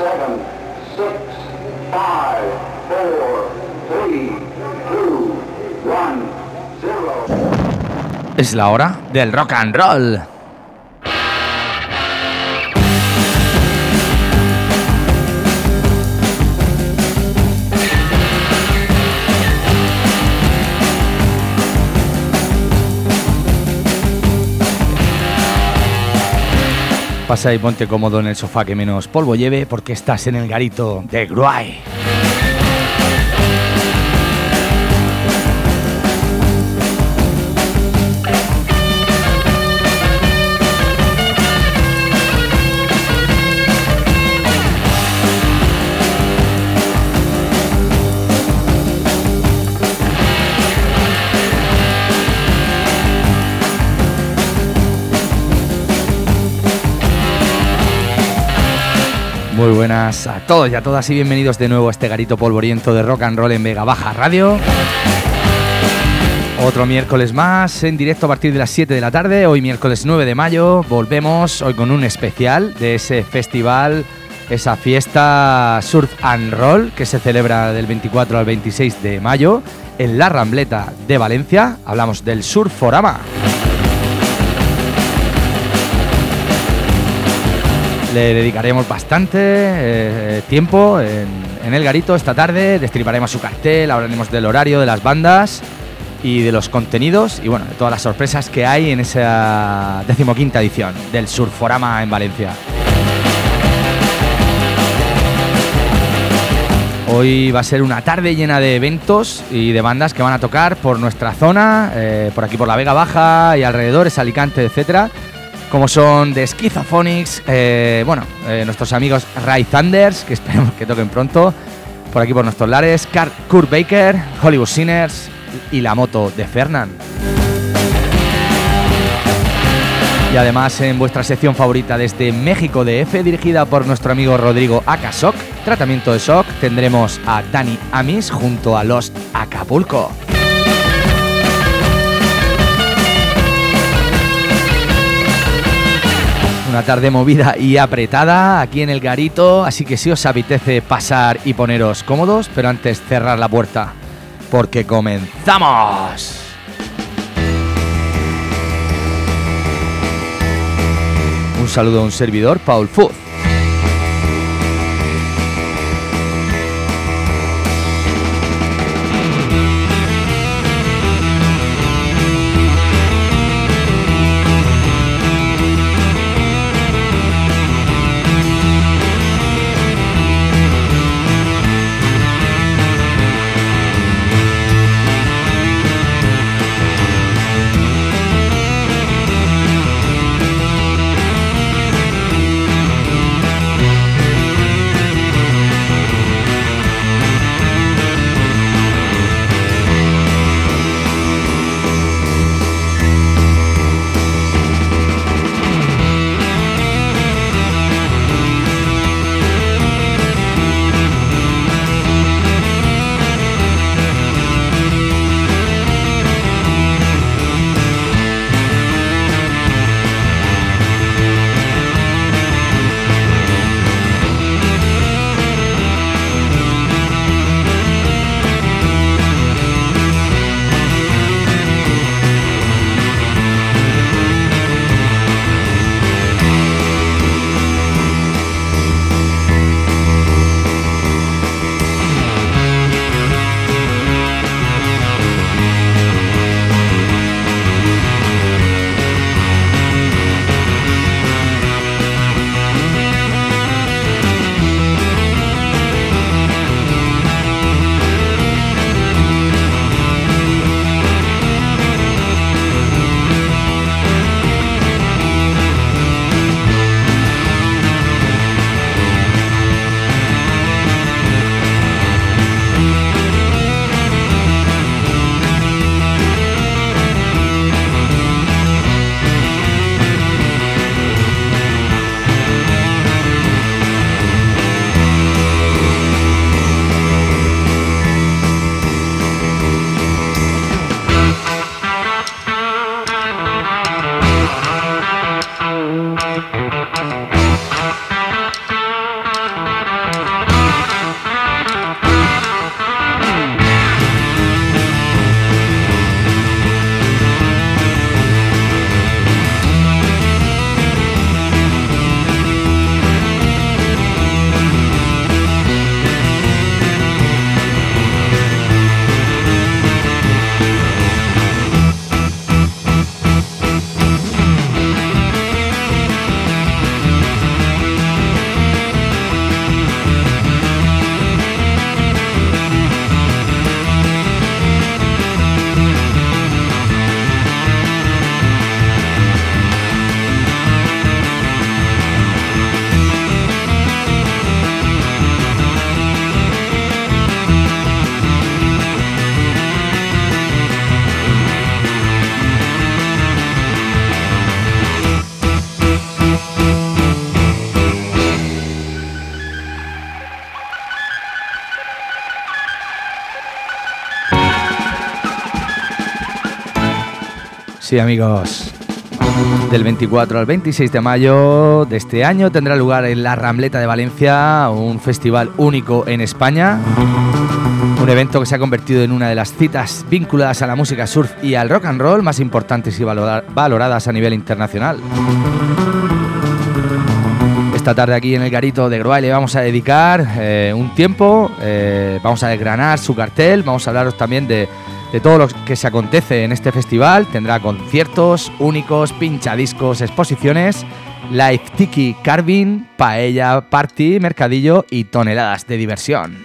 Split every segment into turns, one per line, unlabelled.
Es la hora del rock and roll. Pasa y ponte cómodo en el sofá que menos polvo lleve, porque estás en el garito de Gruay. Muy buenas a todos y a todas y bienvenidos de nuevo a este garito polvoriento de rock and roll en Vega Baja Radio. Otro miércoles más en directo a partir de las 7 de la tarde, hoy miércoles 9 de mayo. Volvemos hoy con un especial de ese festival, esa fiesta Surf and Roll que se celebra del 24 al 26 de mayo en la Rambleta de Valencia. Hablamos del Surforama. Le dedicaremos bastante tiempo en el garito esta tarde, destriparemos su cartel, hablaremos del horario, de las bandas y de los contenidos y bueno, de todas las sorpresas que hay en esa 15ª edición del Surforama en Valencia. Hoy va a ser una tarde llena de eventos y de bandas que van a tocar por nuestra zona, por aquí por la Vega Baja y alrededores, Alicante, etcétera. Como son The Schizophonics, nuestros amigos Ray Thunders, que esperemos que toquen pronto, por aquí por nuestros lares, Kurt Baker, Hollywood Sinners y La Moto de Fernand. Y además en vuestra sección favorita desde México DF, dirigida por nuestro amigo Rodrigo Akasok, Tratamiento de Shock, tendremos a Dani Amis junto a Lost Acapulco. Una tarde movida y apretada aquí en el garito, así que si os apetece pasar y poneros cómodos, pero antes cerrar la puerta, porque comenzamos. Un saludo a un servidor, Paul Fuz. Sí, amigos. Del 24 al 26 de mayo de este año tendrá lugar en la Rambleta de Valencia un festival único en España. Un evento que se ha convertido en una de las citas vinculadas a la música surf y al rock and roll más importantes y valoradas a nivel internacional. Esta tarde aquí en el Garito de Groaille le vamos a dedicar un tiempo, vamos a desgranar su cartel, vamos a hablaros también de todo lo que se acontece en este festival. Tendrá conciertos únicos, pinchadiscos, exposiciones, live tiki carving, paella, party, mercadillo y toneladas de diversión.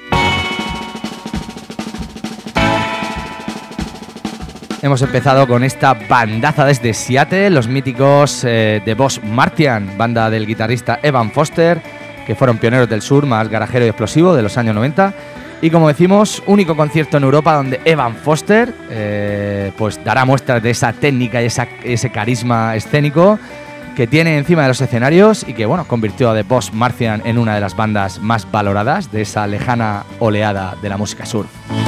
Hemos empezado con esta bandaza desde Seattle, los míticos The Boss Martian, banda del guitarrista Evan Foster, que fueron pioneros del sur más garajero y explosivo de los años 90. Y como decimos, único concierto en Europa donde Evan Foster pues dará muestras de esa técnica y ese carisma escénico que tiene encima de los escenarios y que bueno, convirtió a The Boss Martian en una de las bandas más valoradas de esa lejana oleada de la música surf.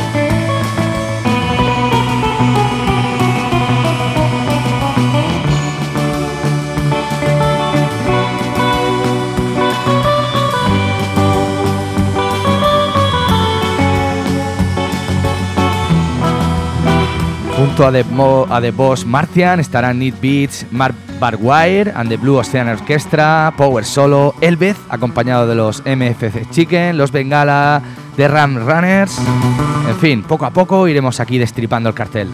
Junto a The Boss Martian estarán Need Beats, Mark Barwire and the Blue Ocean Orchestra, Power Solo, Elvez, acompañado de los MFC Chicken, los Bengala, The Ram Runners. En fin, poco a poco iremos aquí destripando el cartel.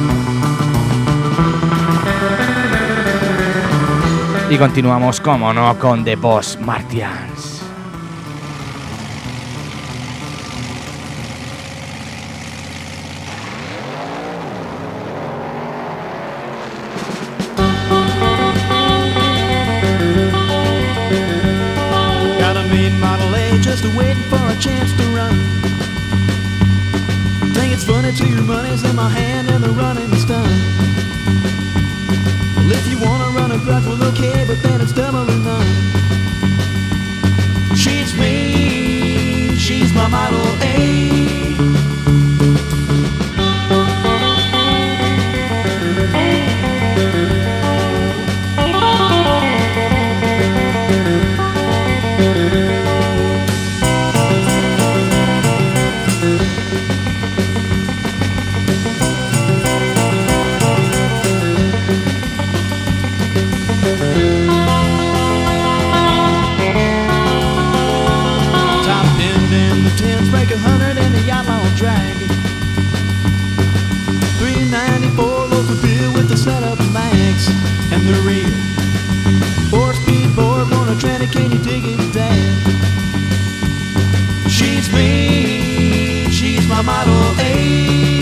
Y continuamos, como no, con The Boss Martians.
Waiting for a chance to run. Think it's funny till your money's in my hand and the running's done. Well, if you wanna run a grunt, well, okay, but then it's double or none. She's me, she's my Model A. Break 100 in the outlaw drag. 394 local beer with the setup mags and the real 4-speed board, want a tranny, can you dig it, Dad? She's me, she's my Model A.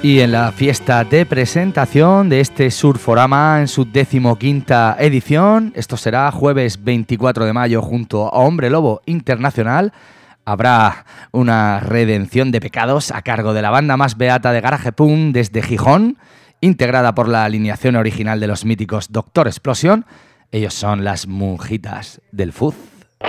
Y en la fiesta de presentación de este Surforama en su 15ª edición, esto será jueves 24 de mayo junto a Hombre Lobo Internacional, habrá una redención de pecados a cargo de la banda más beata de Garage Punk desde Gijón, integrada por la alineación original de los míticos Doctor Explosion. Ellos son las Monjitas del Fuz.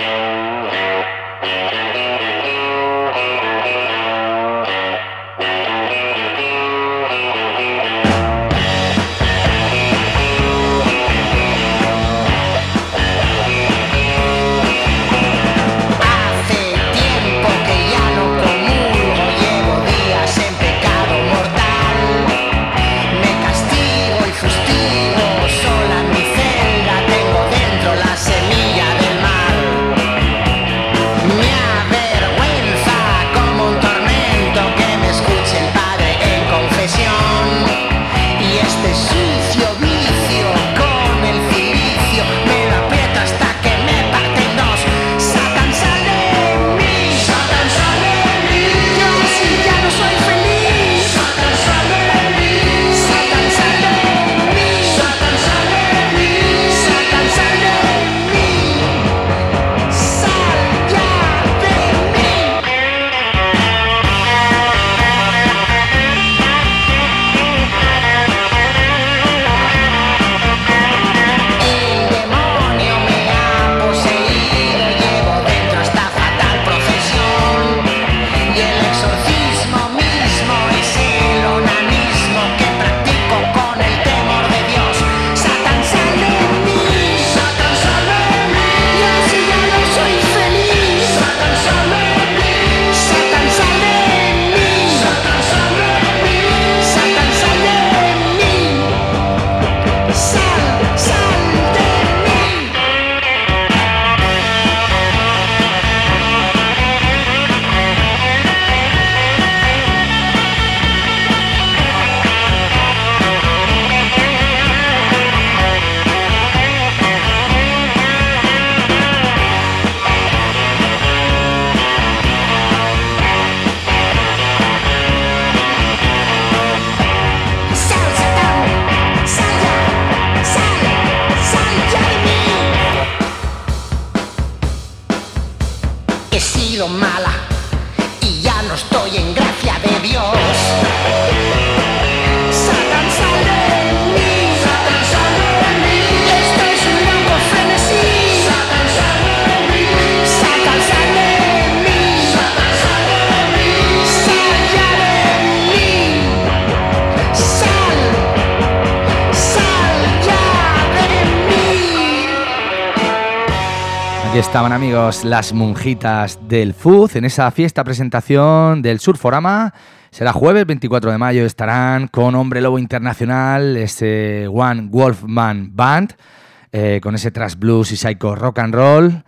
Estaban, amigos, las Monjitas del Fuz en esa fiesta presentación del Surforama. Será jueves 24 de mayo, estarán con Hombre Lobo Internacional, ese One Wolfman Band, con ese thrash blues y psycho rock and roll,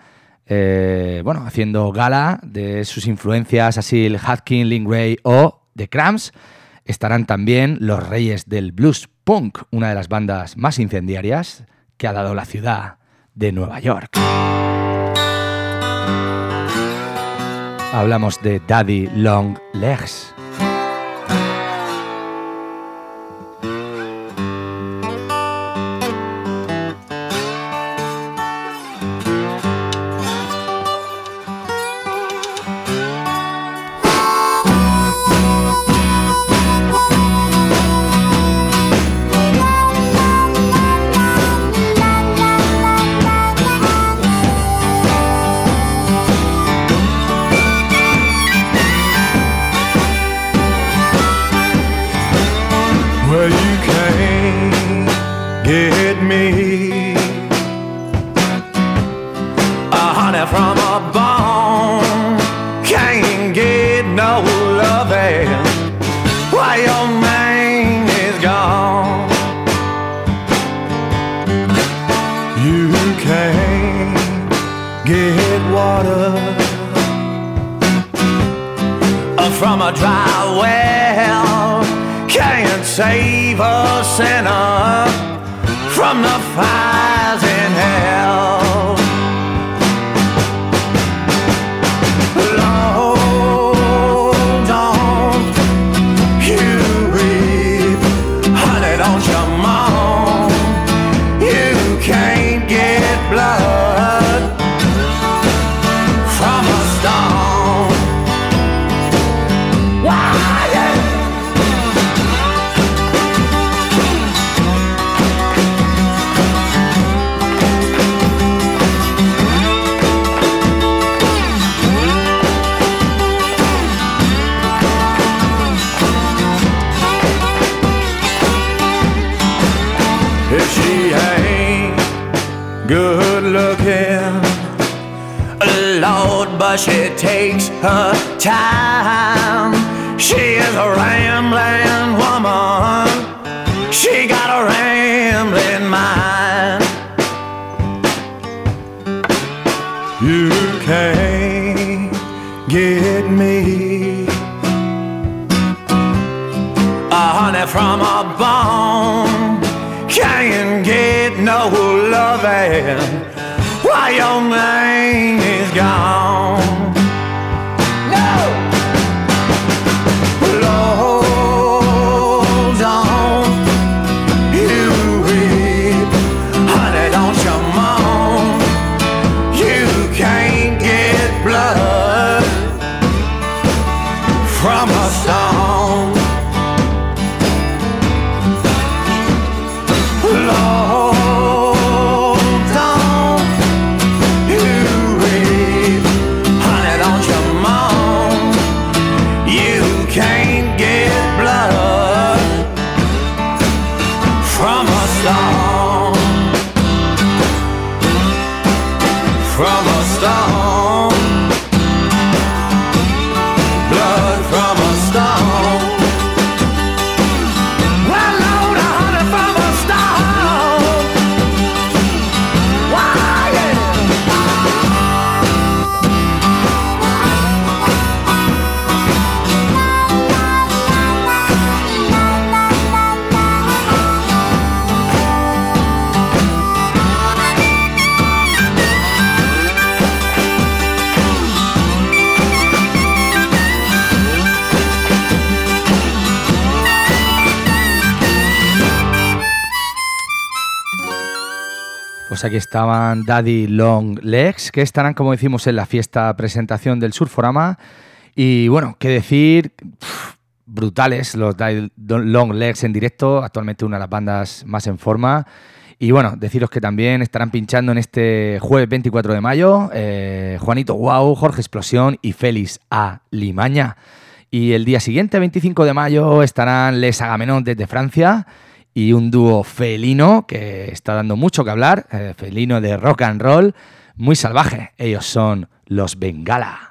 haciendo gala de sus influencias así el Hutkin, Lingray o The Cramps. Estarán también los Reyes del Blues Punk, una de las bandas más incendiarias que ha dado la ciudad de Nueva York. Hablamos de Daddy Long Legs.
From a dry well, can't save a sinner from the fires in hell. Lord, don't you realize good looking, Lord, but she takes her time. She is a rambling woman, she got a rambling mind. You can't get me, honey, from a bone. Can't get no loving while your name is gone. No! Lord, don't you weep, honey, don't you moan. You can't get blood from a stone. Lord, don't you weep, honey, don't you moan. You can't get blood from a stone, from a stone, blood from a stone. Well, Lord, honey, from a stone. Why, yeah.
Pues aquí estaban Daddy Long Legs, que estarán, como decimos, en la fiesta presentación del Surforama. Y bueno, qué decir, brutales los Daddy Long Legs en directo, actualmente una de las bandas más en forma. Y bueno, deciros que también estarán pinchando en este jueves 24 de mayo Juanito Guau, Jorge Explosión y Félix A. Limaña. Y el día siguiente, 25 de mayo, estarán Les Agamenón desde Francia y un dúo felino que está dando mucho que hablar, felino de rock and roll, muy salvaje. Ellos son los Bengala.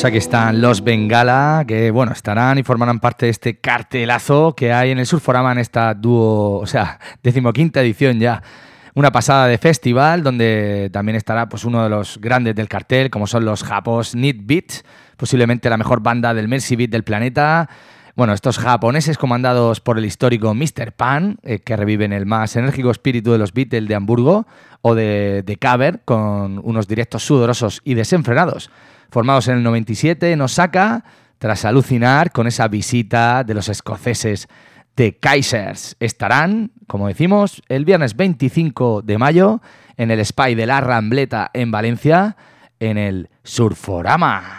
Pues aquí están los Bengala, que bueno, estarán y formarán parte de este cartelazo que hay en el Surforama en esta 15ª edición ya. Una pasada de festival donde también estará pues uno de los grandes del cartel, como son los japos Need Beat, posiblemente la mejor banda del Mercy Beat del planeta. Bueno, estos japoneses comandados por el histórico Mr. Pan, que reviven el más enérgico espíritu de los Beatles de Hamburgo o de Cover, con unos directos sudorosos y desenfrenados. Formados en el 97 en Osaka, tras alucinar con esa visita de los escoceses The Kaisers. Estarán, como decimos, el viernes 25 de mayo en el Spy de la Rambleta en Valencia, en el Surforama.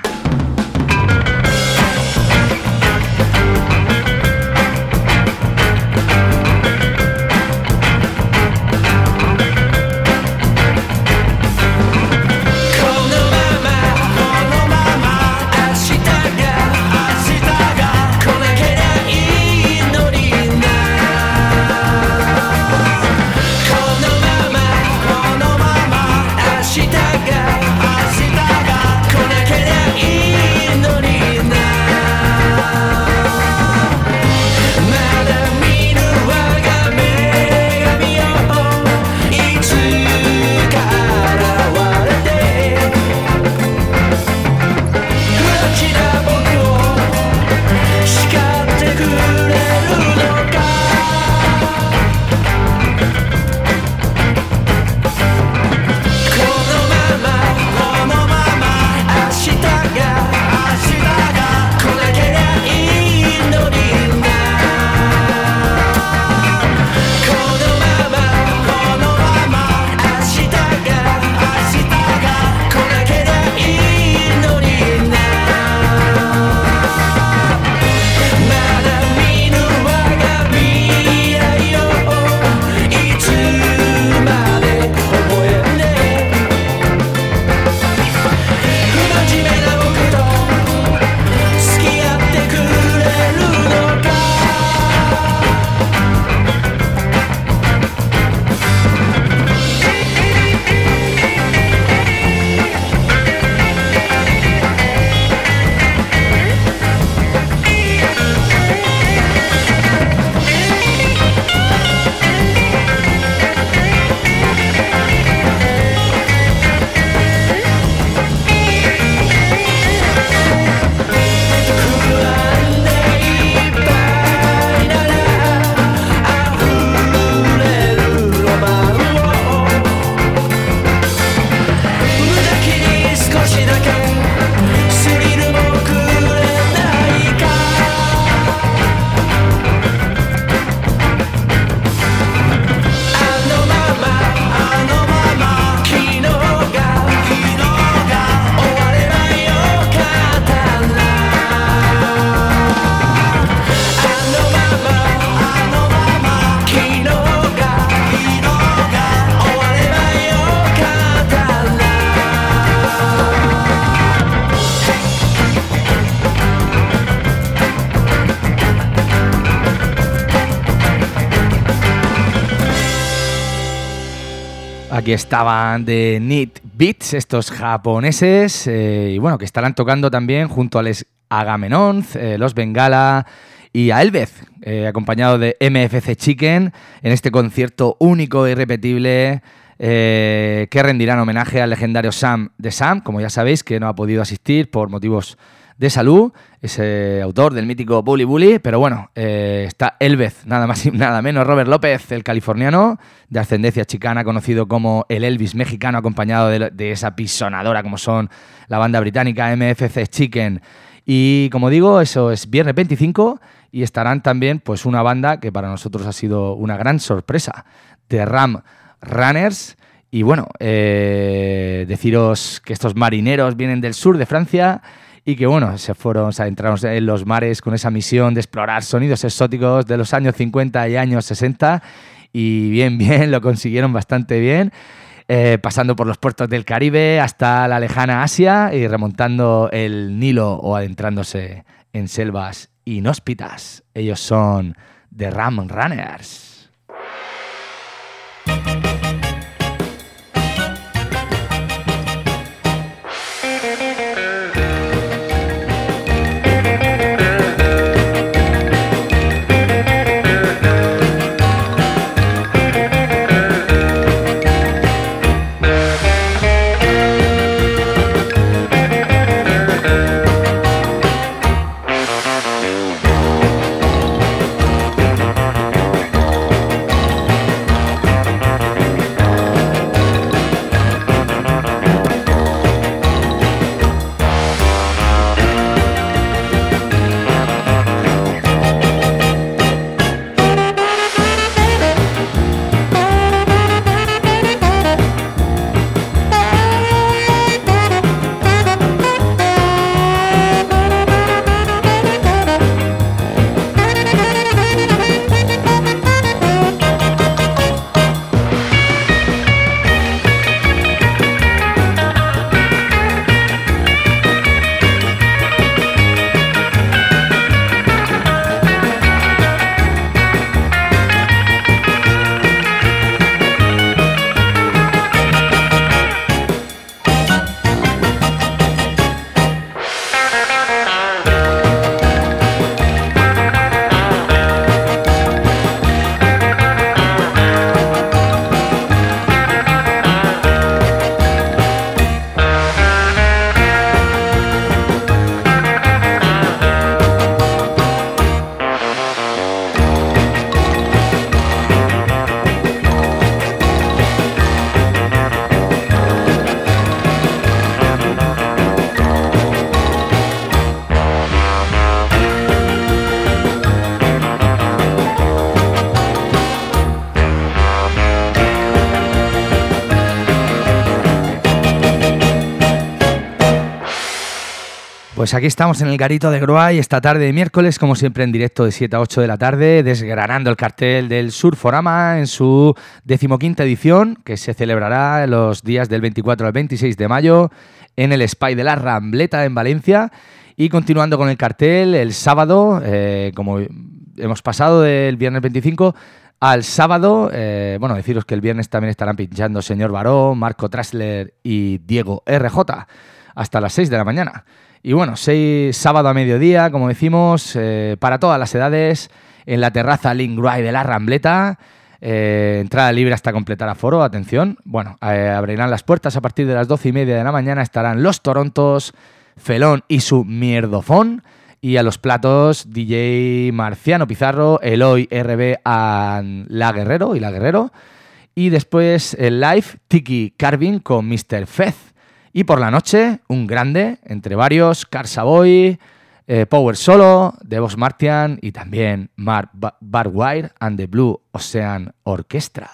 Aquí estaban de Need Beats, estos japoneses, y bueno, que estarán tocando también junto a Les Agamenón, los Bengala y a Elvez, acompañado de MFC Chicken, en este concierto único e irrepetible que rendirán homenaje al legendario Sam de Sam, como ya sabéis, que no ha podido asistir por motivos de salud, ese autor del mítico Bully Bully, pero bueno, está Elvez, nada más y nada menos, Robert López, el californiano, de ascendencia chicana, conocido como el Elvis mexicano, acompañado de esa pisonadora como son la banda británica MFC Chicken. Y como digo, eso es viernes 25 y estarán también pues una banda que para nosotros ha sido una gran sorpresa, The Ram Runners. Y bueno, deciros que estos marineros vienen del sur de Francia y que bueno, se adentraron en los mares con esa misión de explorar sonidos exóticos de los años 50 y años 60 y bien, lo consiguieron bastante bien, pasando por los puertos del Caribe hasta la lejana Asia y remontando el Nilo o adentrándose en selvas inhóspitas. Ellos son The Ram Runners. Pues aquí estamos en el Garito de Groay esta tarde de miércoles, como siempre en directo de 7 a 8 de la tarde, desgranando el cartel del Surforama en su 15ª edición, que se celebrará los días del 24 al 26 de mayo en el Espai de la Rambleta en Valencia. Y continuando con el cartel, el sábado, como hemos pasado del viernes 25 al sábado, bueno, deciros que el viernes también estarán pinchando Señor Baró, Marco Trasler y Diego RJ hasta las 6 de la mañana. Y bueno, sábado a mediodía, como decimos, para todas las edades, en la terraza Lingruay de la Rambleta. Entrada libre hasta completar aforo, atención. Bueno, abrirán las puertas a partir de las 12:30 de la mañana. Estarán los Torontos, Felón y su mierdofón. Y a los platos, DJ Marciano Pizarro, Eloy RB La Guerrero. Y después el live, Tiki Carvin con Mr. Fez. Y por la noche, un grande, entre varios, Carsaboy, Power Solo, The Boss Martian y también Mark Barwire and the Blue Ocean Orchestra.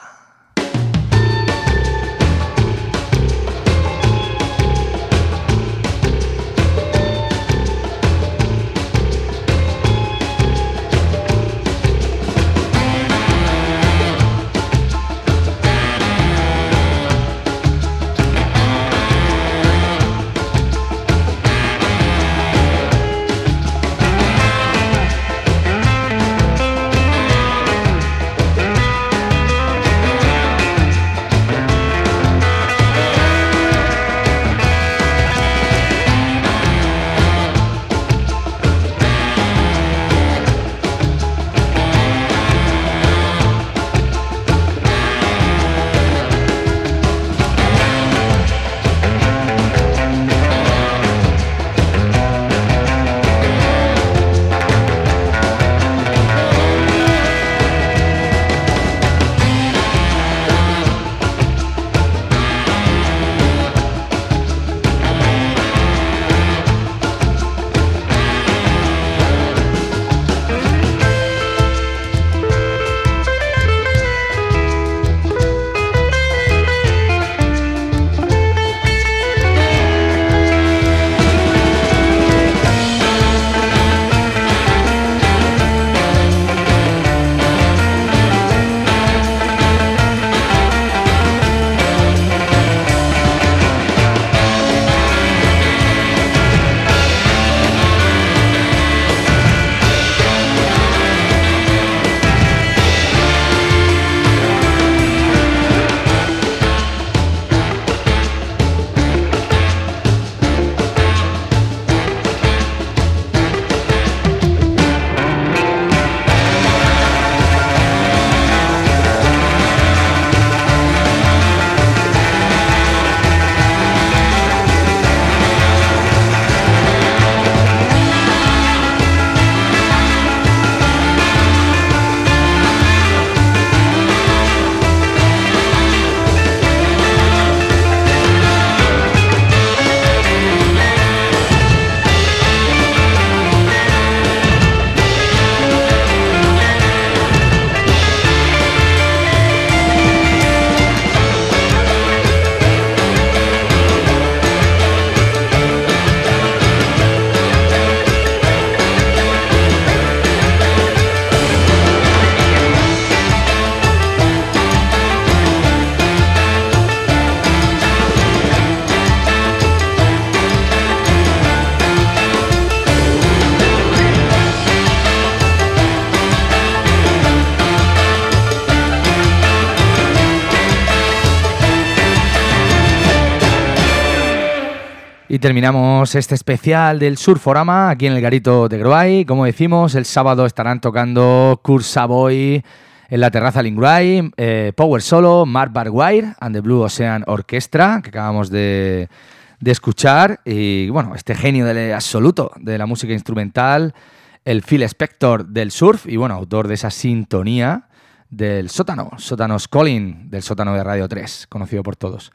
Y terminamos este especial del Surforama aquí en el Garito de Groay. Como decimos, el sábado estarán tocando Carsaboy en la terraza Lingruay, Power Solo, Mark Barwire and the Blue Ocean Orchestra, que acabamos de escuchar. Y bueno, este genio absoluto de la música instrumental, el Phil Spector del surf y bueno, autor de esa sintonía del Sótanos Calling, del sótano de Radio 3, conocido por todos.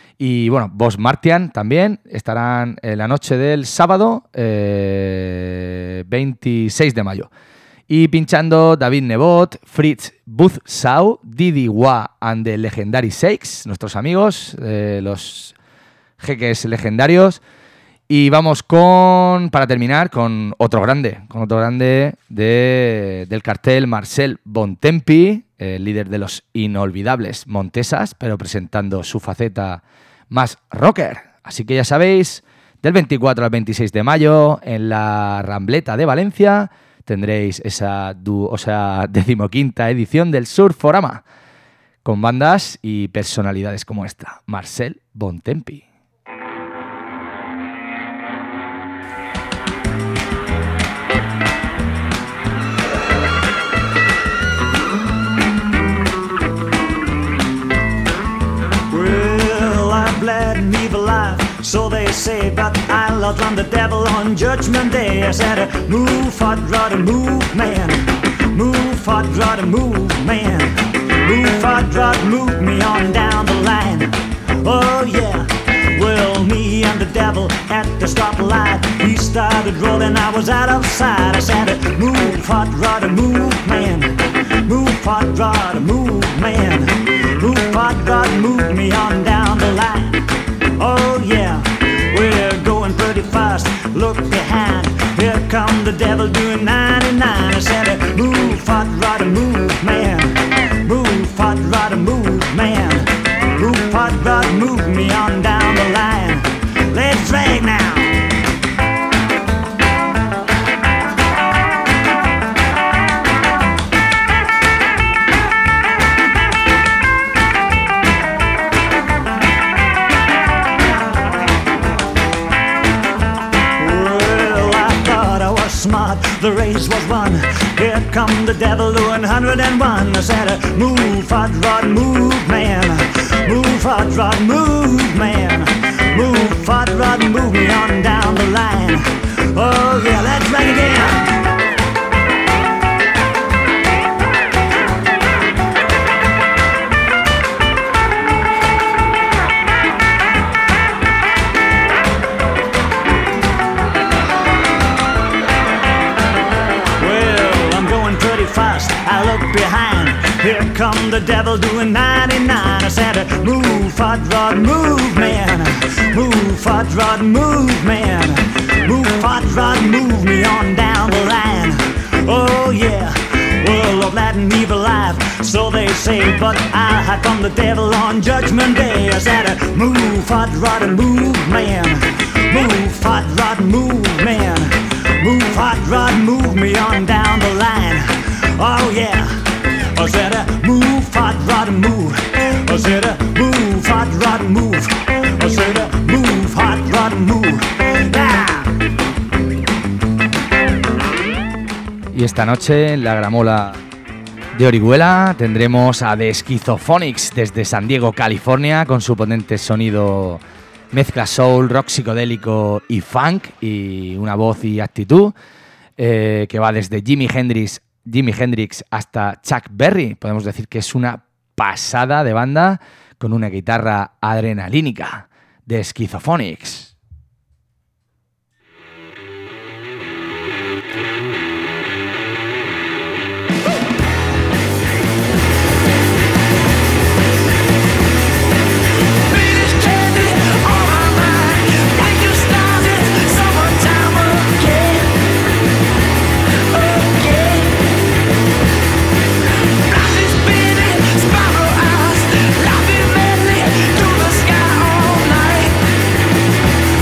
Y bueno, Boss Martian también estarán en la noche del sábado 26 de mayo. Y pinchando David Nebot, Fritz Butzsau, Didi Wa and the Legendary Shakes, nuestros amigos, los jeques legendarios. Y vamos para terminar, con otro grande del cartel, Marcel Bontempi, el líder de los inolvidables Montesas, pero presentando su faceta más rocker. Así que ya sabéis, del 24 al 26 de mayo, en la Rambleta de Valencia, tendréis esa 15ª edición del Surforama, con bandas y personalidades como esta, Marcel Bontempi.
So they say, but I'll outrun the devil on Judgment Day. I said, move, hot rod, move, man. Move, hot rod, move, man. Move, hot rod, move me on down the line. Oh yeah, well, me and the devil at the stoplight. He started rolling, I was out of sight. I said, move, hot rod, move, man. Move, hot rod, move, man. Move, hot rod, move me on down the line. Oh yeah, we're going pretty fast. Look behind, here come the devil doing 99. I said, move, hot rod, move, man. Move, hot rod, move, man. Move, hot rod, move me on down the line. Let's drag now. Smart, the race was won. Here come the devil doing 101. I said, move, hot rod, move, man. Move, hot rod, move, man. Move, hot rod, move me on down the line. Oh yeah, let's bang again. I look behind, here come the devil doing 99. I said, move, hot rod, move, man. Move, hot rod, move, man. Move, hot rod, move me on down the line. Oh yeah, well, of that and evil life, so they say, but I hide from the devil on Judgment Day. I said, move, hot rod, move, man. Move, hot rod, move, man. Move, hot rod, move me on down the line. Oh yeah, I said move, hot rod, move. I said move, hot rod, move. I said move, hot rod, move. Yeah.
Y esta noche en la Gramola de Orihuela tendremos a The Schizophonics desde San Diego, California, con su potente sonido mezcla soul, rock psicodélico y funk, y una voz y actitud que va desde Jimi Hendrix hasta Chuck Berry. Podemos decir que es una pasada de banda con una guitarra adrenalínica. The Schizophonics.
Life is madly to the sky all night.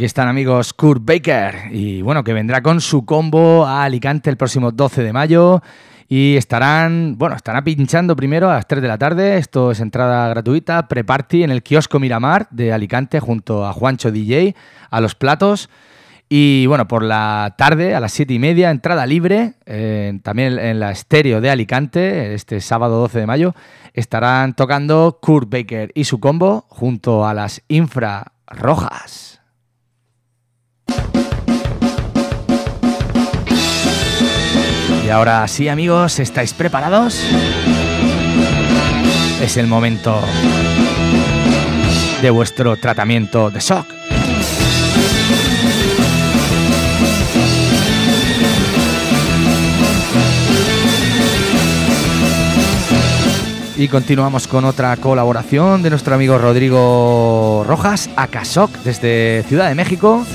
aquí están, amigos, Kurt Baker, y bueno, que vendrá con su combo a Alicante el próximo 12 de mayo y estarán pinchando primero a las 3 de la tarde. Esto es entrada gratuita, pre-party en el kiosco Miramar de Alicante junto a Juancho DJ a los platos. Y bueno, por la tarde a las 7:30, entrada libre, también en la Estéreo de Alicante, este sábado 12 de mayo, estarán tocando Kurt Baker y su combo junto a las Infrarrojas. Y ahora sí, amigos, ¿estáis preparados? Es el momento de vuestro tratamiento de shock. Y continuamos con otra colaboración de nuestro amigo Rodrigo Rojas, aka Shock, desde Ciudad de México.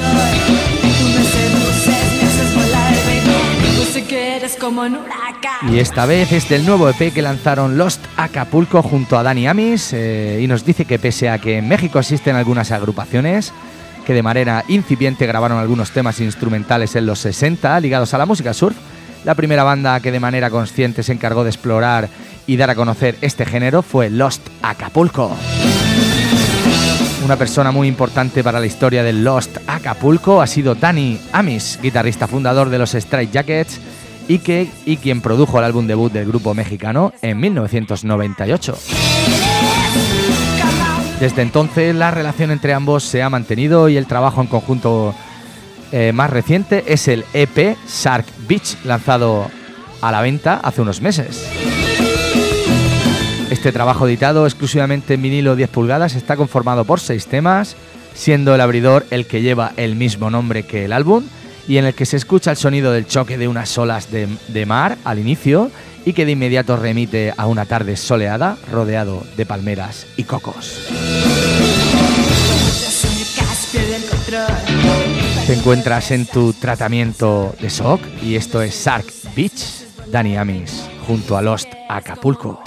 Y esta vez es del nuevo EP que lanzaron Lost Acapulco junto a Dani Amis, y nos dice que pese a que en México existen algunas agrupaciones que de manera incipiente grabaron algunos temas instrumentales en los 60 ligados a la música surf, la primera banda que de manera consciente se encargó de explorar y dar a conocer este género fue Lost Acapulco. Una persona muy importante para la historia del Lost Acapulco ha sido Dani Amis, guitarrista fundador de los Straight Jackets y quien produjo el álbum debut del grupo mexicano en 1998. Desde entonces la relación entre ambos se ha mantenido y el trabajo en conjunto más reciente es el EP Shark Beach, lanzado a la venta hace unos meses. Este trabajo, editado exclusivamente en vinilo 10 pulgadas, está conformado por 6 temas, siendo el abridor el que lleva el mismo nombre que el álbum y en el que se escucha el sonido del choque de unas olas de mar al inicio y que de inmediato remite a una tarde soleada rodeado de palmeras y cocos. Te encuentras en tu tratamiento de shock y esto es Shark Beach, Dani Amis junto a Lost Acapulco.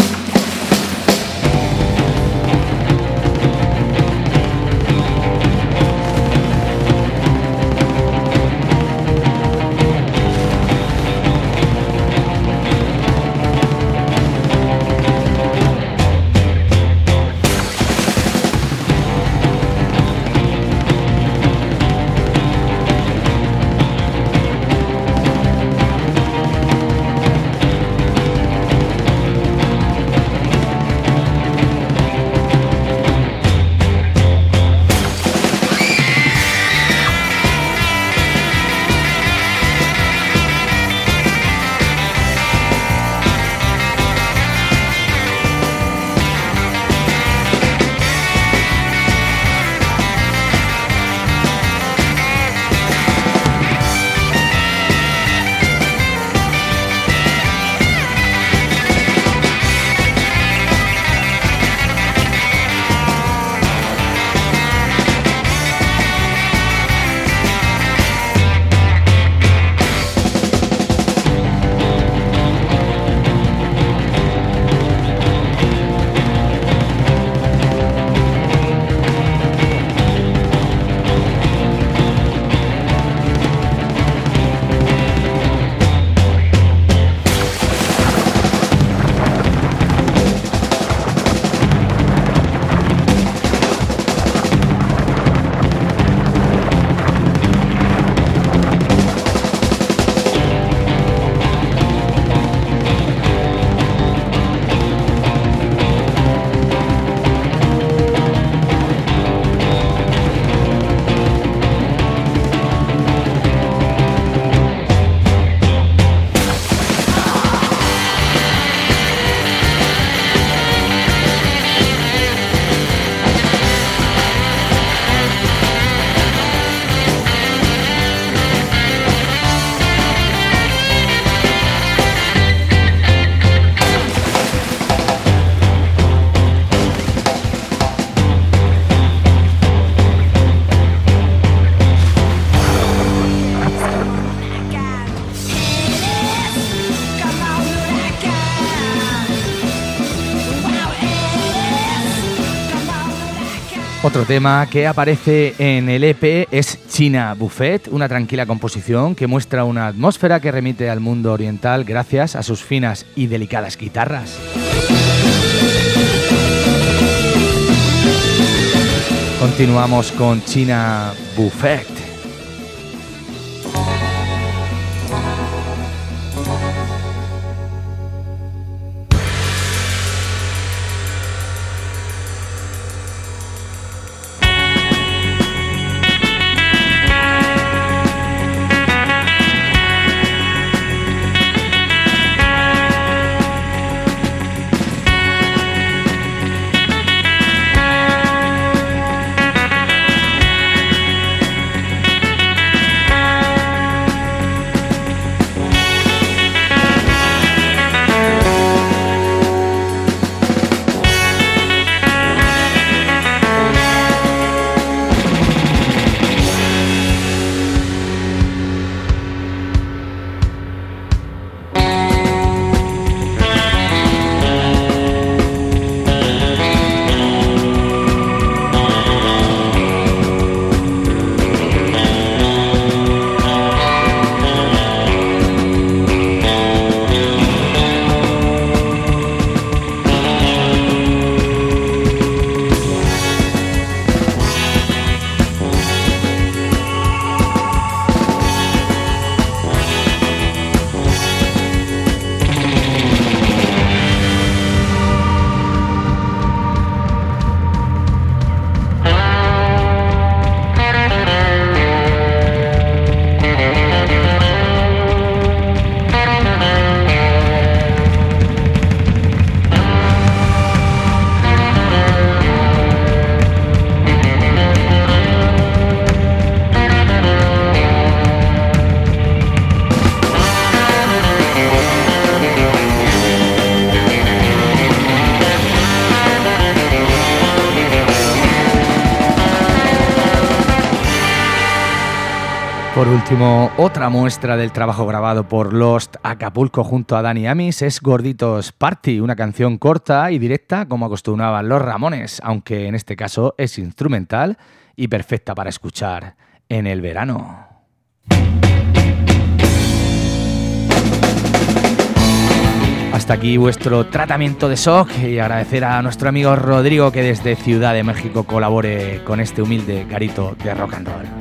Otro tema que aparece en el EP es China Buffet, una tranquila composición que muestra una atmósfera que remite al mundo oriental gracias a sus finas y delicadas guitarras. Continuamos con China Buffet. Por último, otra muestra del trabajo grabado por Lost Acapulco junto a Dani Amis es Gorditos Party, una canción corta y directa como acostumbraban los Ramones, aunque en este caso es instrumental y perfecta para escuchar en el verano. Hasta aquí vuestro tratamiento de shock y agradecer a nuestro amigo Rodrigo que desde Ciudad de México colabore con este humilde garito de rock and roll.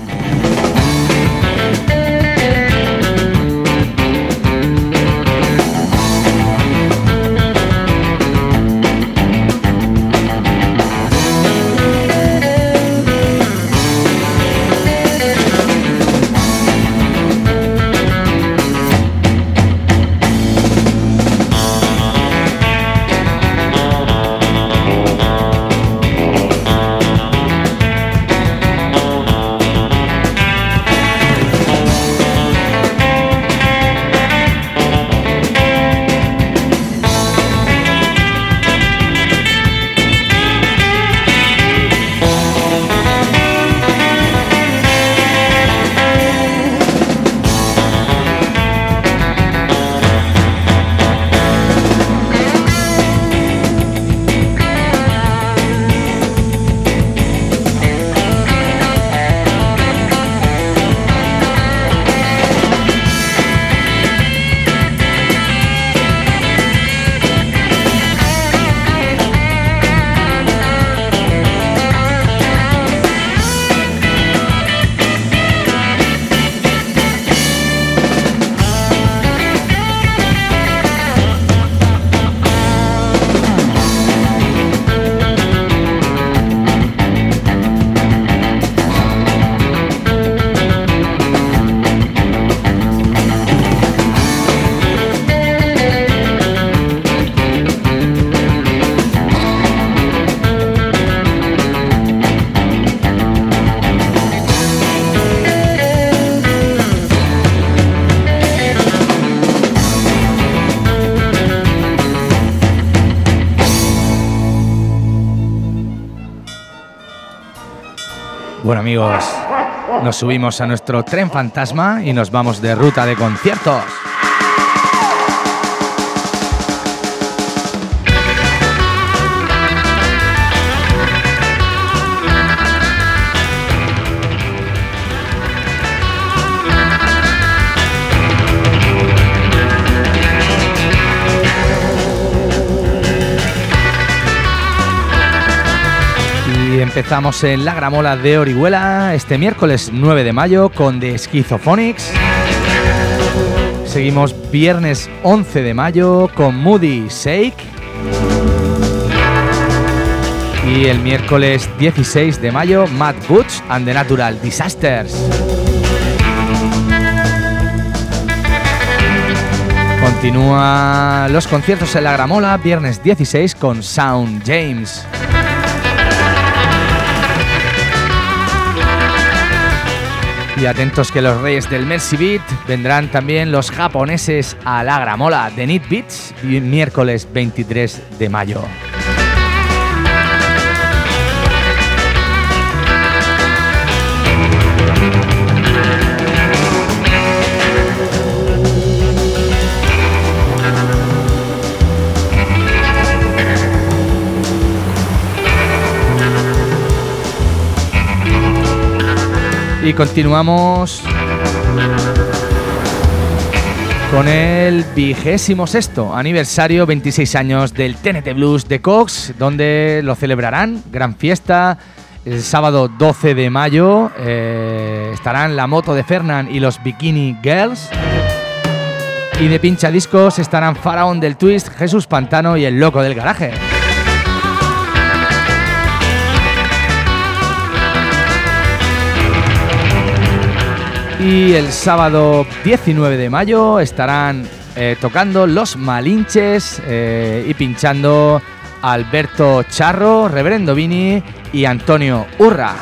Bueno amigos, nos subimos a nuestro tren fantasma y nos vamos de ruta de conciertos. empezamos en la Gramola de Orihuela este miércoles 9 de mayo con The Schizophonics. Seguimos viernes 11 de mayo con Moody Shake. Y el miércoles 16 de mayo, Matt Butch and the Natural Disasters. Continúa los conciertos en la Gramola, viernes 16 con Sound James. Y atentos que los reyes del Mercy Beat vendrán también los japoneses a la Gramola de Need Beats, miércoles 23 de mayo. Y continuamos con el 26º aniversario, 26 años del TNT Blues de Cox, donde lo celebrarán, gran fiesta, el sábado 12 de mayo. Estarán La Moto de Fernan y los Bikini Girls. Y de pinchadiscos estarán Faraón del Twist, Jesús Pantano y El Loco del Garaje. Y el sábado 19 de mayo estarán tocando Los Malinches y pinchando Alberto Charro, Reverendo Vini y Antonio Urra.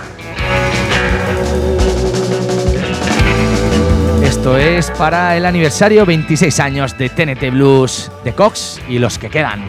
Esto es para el aniversario 26 años de TNT Blues de Cox y los que quedan.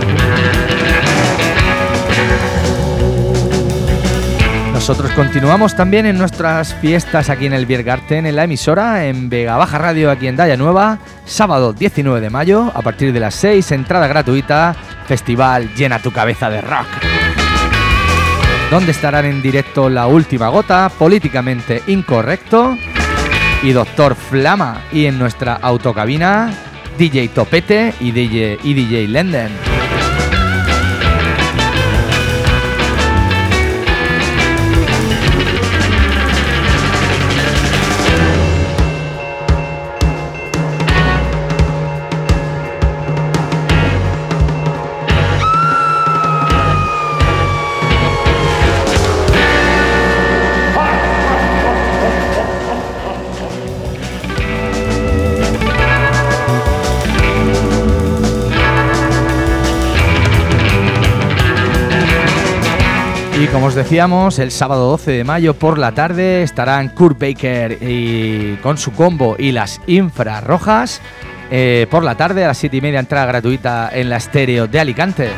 Nosotros continuamos también en nuestras fiestas aquí en el Biergarten, en la emisora, en Vega Baja Radio, aquí en Daya Nueva, sábado 19 de mayo, a partir de las 6, entrada gratuita, festival Llena tu cabeza de rock, donde estarán en directo La Última Gota, Políticamente Incorrecto y Doctor Flama, y en nuestra autocabina, DJ Topete y DJ Lenden. Y como os decíamos, el sábado 12 de mayo por la tarde estarán Kurt Baker y con su combo y las infrarrojas. Por la tarde a las 7:30, entrada gratuita en la Estéreo de Alicante.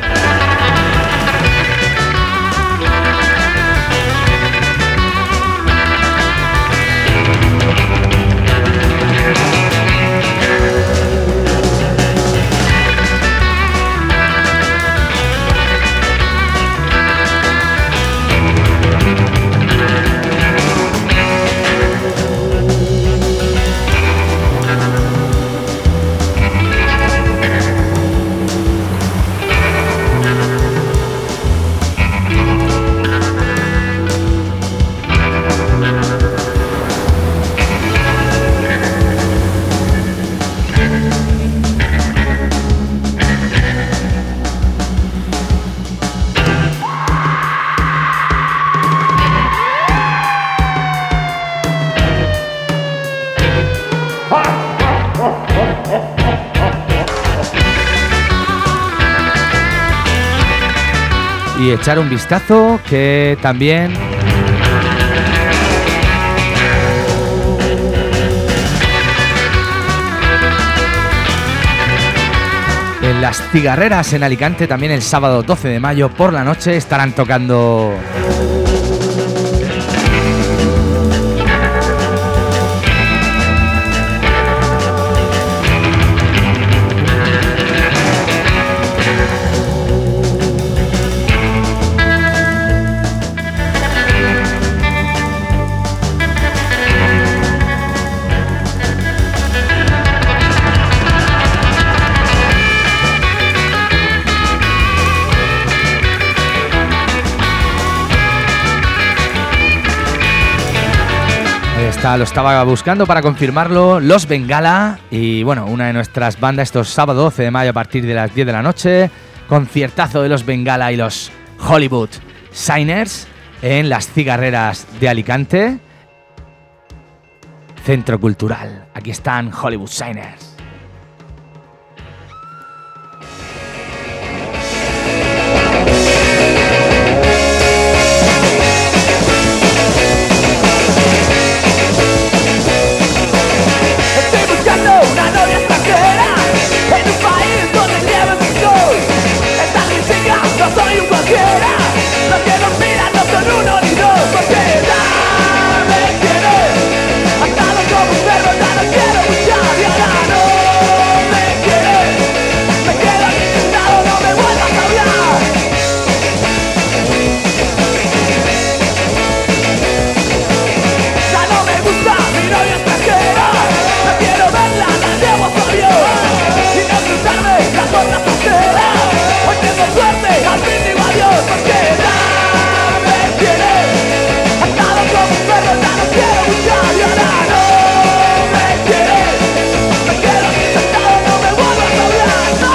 Y echar un vistazo que también en las cigarreras en Alicante, también el sábado 12 de mayo por la noche estarán tocando está, lo estaba buscando para confirmarlo. Los Bengala. Y bueno, una de nuestras bandas estos sábado 12 de mayo a partir de las 10 de la noche. Conciertazo de los Bengala y los Hollywood Signers en las Cigarreras de Alicante. Centro Cultural. Aquí están Hollywood Signers.
Soy un cualquiera, los que nos miran no son uno ni dos, porque ya me quieren, atado como un perro, ya no quiero luchar y ahora no me quieren, me quedo aquí sentado, no me vuelvas a hablar. Ya no me gusta mi novia extranjera, no quiero verla, la llevo a su avión, y no cruzarme la puerta trasera. Hoy tengo suerte, al fin digo adiós, porque ya me quieren, atado como un perro, ya no quiero luchar y ahora no me quieren, me quedo aquí sentado, no me vuelvas a hablar, no.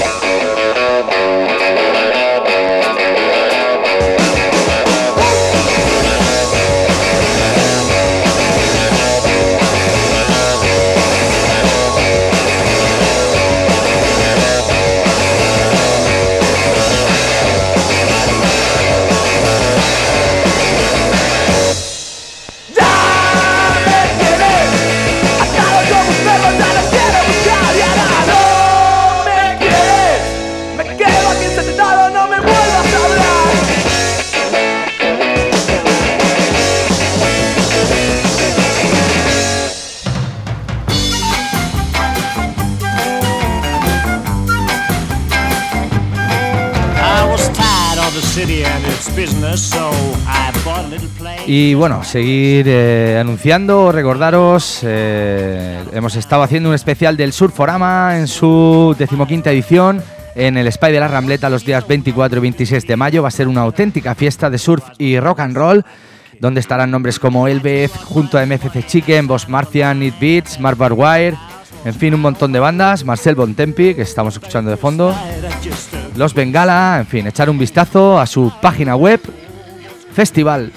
Y bueno, seguir anunciando, recordaros, hemos estado haciendo un especial del Surforama en su 15ª edición en el Spy de la Rambleta los días 24 y 26 de mayo. Va a ser una auténtica fiesta de surf y rock and roll, donde estarán nombres como Elbeth, junto a MFC Chicken, Boss Martian, Need Beats, Mark Barwire, en fin, un montón de bandas, Marcel Bontempi, que estamos escuchando de fondo, Los Bengala, en fin, echar un vistazo a su página web, festival,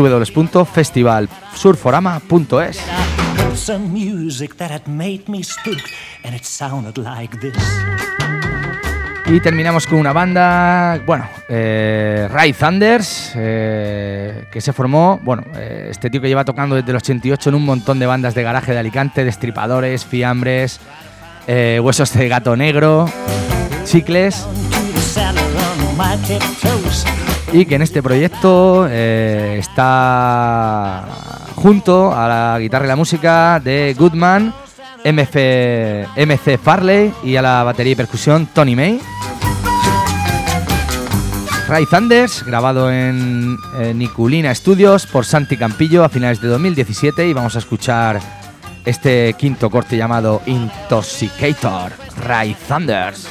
www.festivalsurforama.es. Y terminamos con una banda, bueno, Ray Thunders, que se formó, bueno, este tío que lleva tocando desde el 88 en un montón de bandas de garaje de Alicante, Destripadores, Fiambres, Huesos de Gato Negro, Chicles, y que en este proyecto está junto a la guitarra y la música de Goodman, MC Farley, y a la batería y percusión Tony May. Ray Thunders, grabado en Niculina Studios por Santi Campillo a finales de 2017, y vamos a escuchar este quinto corte llamado Intoxicator, Ray Thunders.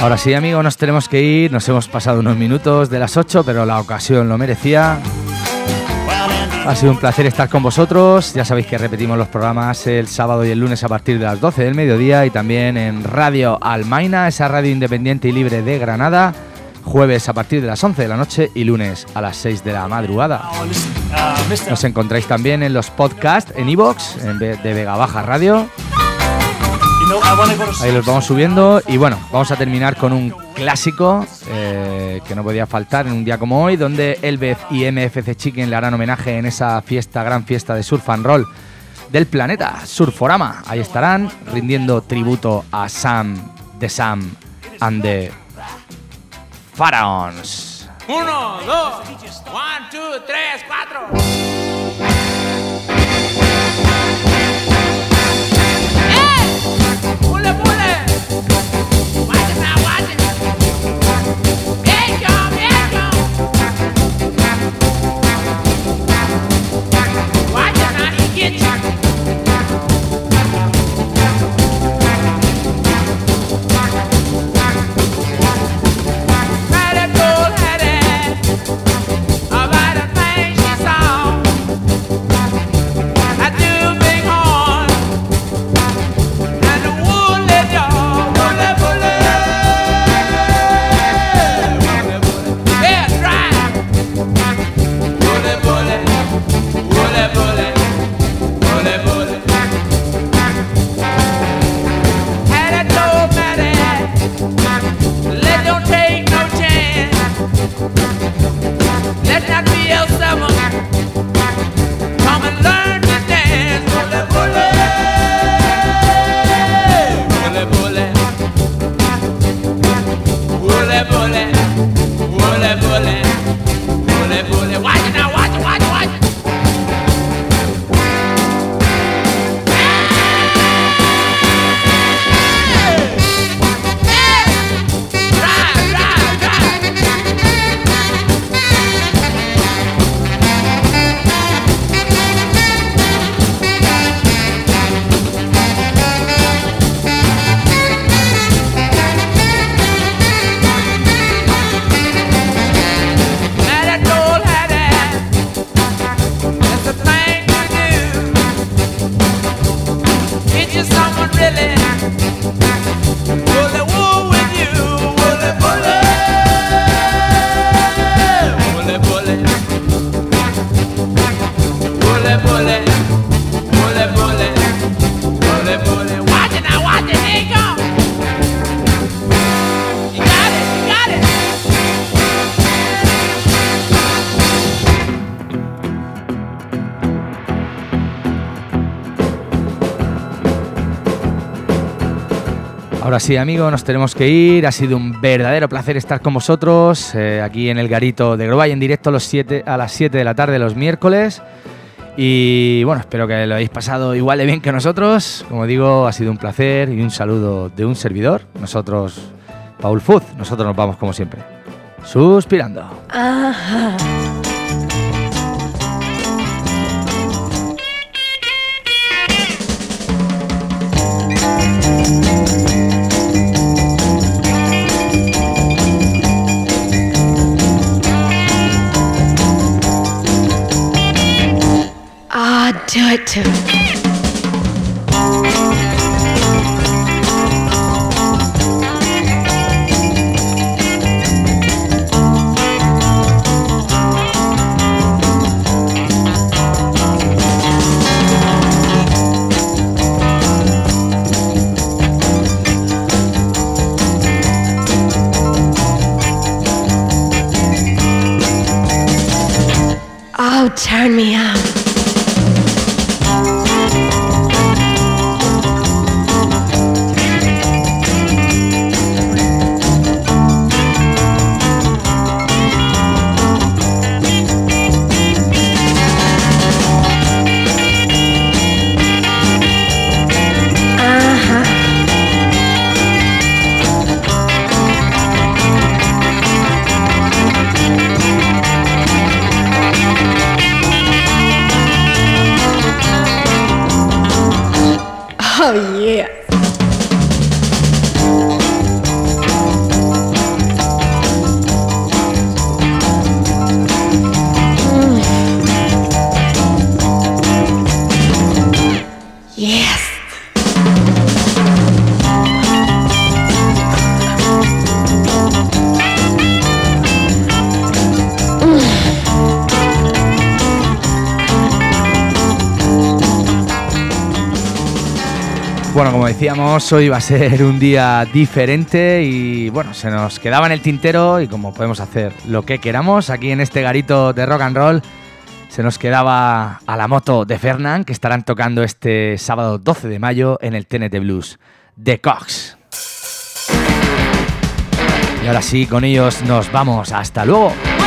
Ahora sí, amigos, nos tenemos que ir. Nos hemos pasado unos minutos de las 8, pero la ocasión lo merecía. Ha sido un placer estar con vosotros. Ya sabéis que repetimos los programas el sábado y el lunes a partir de las 12 del mediodía y también en Radio Almaina, esa radio independiente y libre de Granada, jueves a partir de las 11 de la noche y lunes a las 6 de la madrugada. Nos encontráis también en los podcasts en iVoox, de Vega Baja Radio. Ahí los vamos subiendo y bueno, vamos a terminar con un clásico que no podía faltar en un día como hoy, donde Elbeth y MFC Chicken le harán homenaje en esa fiesta, gran fiesta de surf and roll del planeta, Surforama. Ahí estarán rindiendo tributo a Sam and the Pharaohs.
1, 2, 1, 2, 3, 4. Pule, pule. Watch it now, watch it. Here you come, here you come. Watch it now, he get you. Mighty bull-headed about the things she saw. I do big horn. Let's not be L7. Come and learn to dance. Bullet, bullet. Bullet, bullet. Bullet, bullet. Bullet, bullet. Bullet, bullet. Watch it now, watch it, watch it, watch it.
Ahora sí, amigos, nos tenemos que ir. Ha sido un verdadero placer estar con vosotros aquí en el garito de Grovall en directo a las 7 de la tarde los miércoles. Y bueno, espero que lo hayáis pasado igual de bien que nosotros. Como digo, ha sido un placer y un saludo de un servidor. Nosotros, Paul Fuz, nosotros nos vamos como siempre, suspirando.
Ajá. Do it too. Oh, turn me out. Oh, yeah.
Bueno, como decíamos, hoy va a ser un día diferente y bueno, se nos quedaba en el tintero y como podemos hacer lo que queramos aquí en este garito de rock and roll, se nos quedaba a la moto de Fernand, que estarán tocando este sábado 12 de mayo en el TNT Blues de Cox. Y ahora sí, con ellos nos vamos. ¡Hasta luego!